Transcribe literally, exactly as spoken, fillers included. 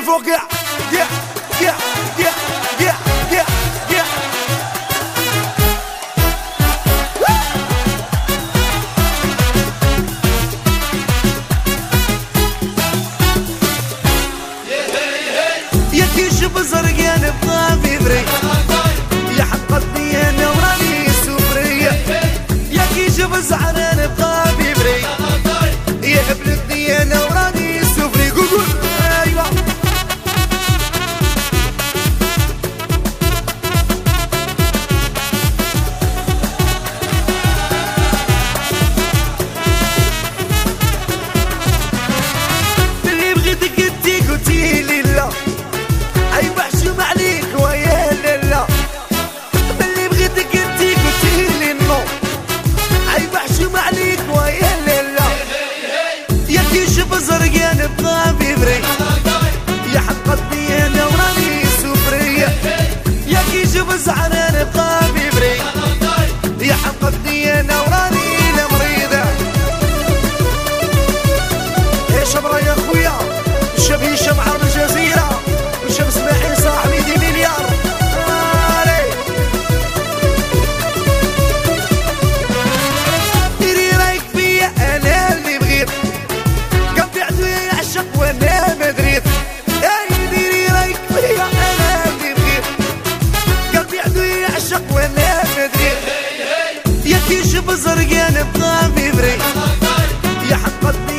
فوق يا يا يا يا يا يا يا يا كيش بزرقان بطافي بري يا حقتني انا وراني سفرية يا كيش بزعران بطافي بري يا ابنتني انا وراني سفري قول ايوه اللي بغيتك انتي قلتي لي لا اي بحشم عليك ويا لالا اللي بغيتك انتي قلتي لي نو اي بحشم عليك ويا لالا يا كيش بزرقان بطافي بري يا حقتني انا وراني سفرية يا كيش بزعران بطافي بري يا حقتني انا وراني لمريضة ايش ابرا يا خويا شبي شمعة بالجزيرة وشب اسماعيل صاحبي دي مليار آلي ديري رايك فيا انا اللي بغيت قلبي عدوية يعشق وانا ما دريت اي ديري رايك فيا انا اللي بغيت قلبي عدوية يعشق وانا ما دريت يا كيش بزرقان بطافي بري يا حقتني